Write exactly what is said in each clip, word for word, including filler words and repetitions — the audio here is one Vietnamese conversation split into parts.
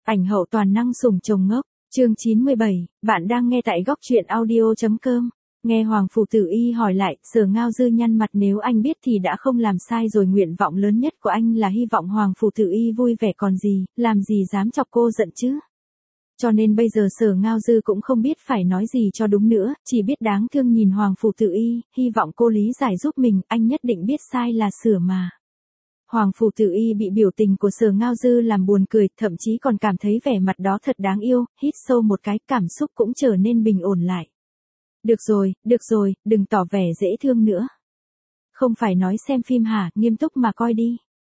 Ảnh hậu toàn năng sủng chồng ngốc, chương chín mươi bảy, bạn đang nghe tại góc truyện audio.com. Nghe Hoàng Phủ Tử Y hỏi lại, Sở Ngao Dư nhăn mặt, nếu anh biết thì đã không làm sai rồi, nguyện vọng lớn nhất của anh là hy vọng Hoàng Phủ Tử Y vui vẻ còn gì, làm gì dám chọc cô giận chứ. Cho nên bây giờ Sở Ngao Dư cũng không biết phải nói gì cho đúng nữa, chỉ biết đáng thương nhìn Hoàng Phủ Tử Y, hy vọng cô lý giải giúp mình, anh nhất định biết sai là sửa mà. Hoàng Phủ Tử Y bị biểu tình của Sở Ngao Dư làm buồn cười, thậm chí còn cảm thấy vẻ mặt đó thật đáng yêu, hít sâu một cái, cảm xúc cũng trở nên bình ổn lại. Được rồi, được rồi, đừng tỏ vẻ dễ thương nữa. Không phải nói xem phim hả, nghiêm túc mà coi đi.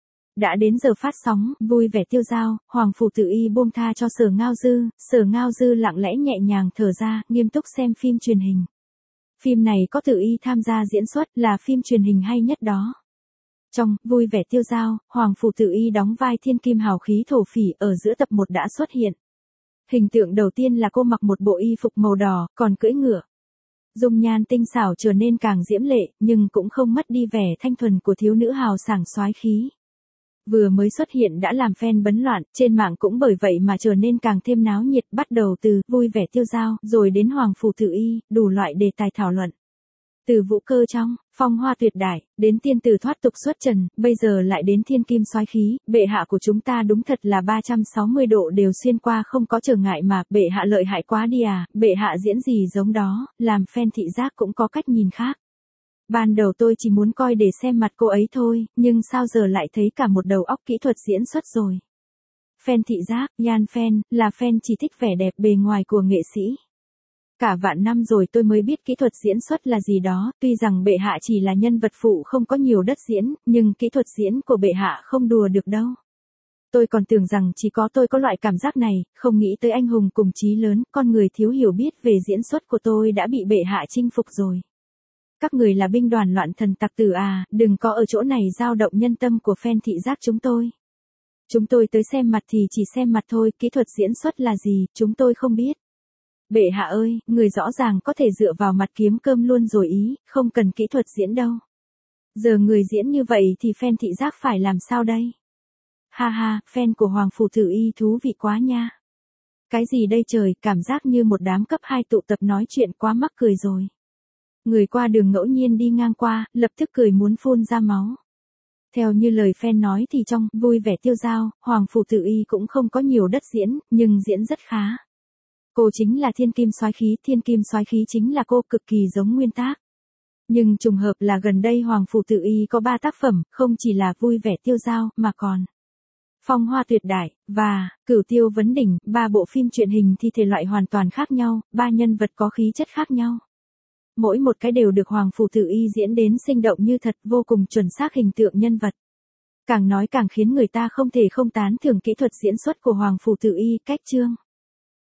Đã đến giờ phát sóng, vui vẻ tiêu dao, Hoàng Phủ Tử Y buông tha cho Sở Ngao Dư, Sở Ngao Dư lặng lẽ nhẹ nhàng thở ra, nghiêm túc xem phim truyền hình. Phim này có Tử Y tham gia diễn xuất, là phim truyền hình hay nhất đó. Trong vui vẻ tiêu dao, Hoàng Phủ Tử Y đóng vai thiên kim hào khí thổ phỉ, ở giữa tập một đã xuất hiện. Hình tượng đầu tiên là cô mặc một bộ y phục màu đỏ, còn cưỡi ngựa. Dung nhan tinh xảo trở nên càng diễm lệ, nhưng cũng không mất đi vẻ thanh thuần của thiếu nữ hào sảng soái khí. Vừa mới xuất hiện đã làm fan bấn loạn, trên mạng cũng bởi vậy mà trở nên càng thêm náo nhiệt, bắt đầu từ vui vẻ tiêu dao, rồi đến Hoàng Phủ Tử Y, đủ loại đề tài thảo luận. Từ vũ cơ trong, phong hoa tuyệt đại, đến tiên tử thoát tục xuất trần, bây giờ lại đến thiên kim soái khí, bệ hạ của chúng ta đúng thật là ba trăm sáu mươi độ đều xuyên qua không có trở ngại mà, bệ hạ lợi hại quá đi à, bệ hạ diễn gì giống đó, làm fan thị giác cũng có cách nhìn khác. Ban đầu tôi chỉ muốn coi để xem mặt cô ấy thôi, nhưng sao giờ lại thấy cả một đầu óc kỹ thuật diễn xuất rồi. Fan thị giác, yan fan, là fan chỉ thích vẻ đẹp bề ngoài của nghệ sĩ. Cả vạn năm rồi tôi mới biết kỹ thuật diễn xuất là gì đó, tuy rằng bệ hạ chỉ là nhân vật phụ không có nhiều đất diễn, nhưng kỹ thuật diễn của bệ hạ không đùa được đâu. Tôi còn tưởng rằng chỉ có tôi có loại cảm giác này, không nghĩ tới anh hùng cùng chí lớn, con người thiếu hiểu biết về diễn xuất của tôi đã bị bệ hạ chinh phục rồi. Các người là binh đoàn loạn thần tặc tử à, đừng có ở chỗ này dao động nhân tâm của fan thị giác chúng tôi. Chúng tôi tới xem mặt thì chỉ xem mặt thôi, kỹ thuật diễn xuất là gì, chúng tôi không biết. Bệ hạ ơi, người rõ ràng có thể dựa vào mặt kiếm cơm luôn rồi ý, không cần kỹ thuật diễn đâu. Giờ người diễn như vậy thì fan thị giác phải làm sao đây? Ha ha, fan của Hoàng Phủ Tử Y thú vị quá nha. Cái gì đây trời, cảm giác như một đám cấp hai tụ tập nói chuyện quá mắc cười rồi. Người qua đường ngẫu nhiên đi ngang qua, lập tức cười muốn phun ra máu. Theo như lời fan nói thì trong vui vẻ tiêu dao, Hoàng Phủ Tử Y cũng không có nhiều đất diễn, nhưng diễn rất khá. Cô chính là thiên kim soái khí, thiên kim soái khí chính là cô, cực kỳ giống nguyên tác. Nhưng trùng hợp là gần đây Hoàng Phủ Tử Y có ba tác phẩm, không chỉ là vui vẻ tiêu dao, mà còn phong hoa tuyệt đại, và cửu tiêu vấn đỉnh, ba bộ phim truyền hình thì thể loại hoàn toàn khác nhau, ba nhân vật có khí chất khác nhau. Mỗi một cái đều được Hoàng Phủ Tử Y diễn đến sinh động như thật, vô cùng chuẩn xác hình tượng nhân vật. Càng nói càng khiến người ta không thể không tán thưởng kỹ thuật diễn xuất của Hoàng Phủ Tử Y, cách chương.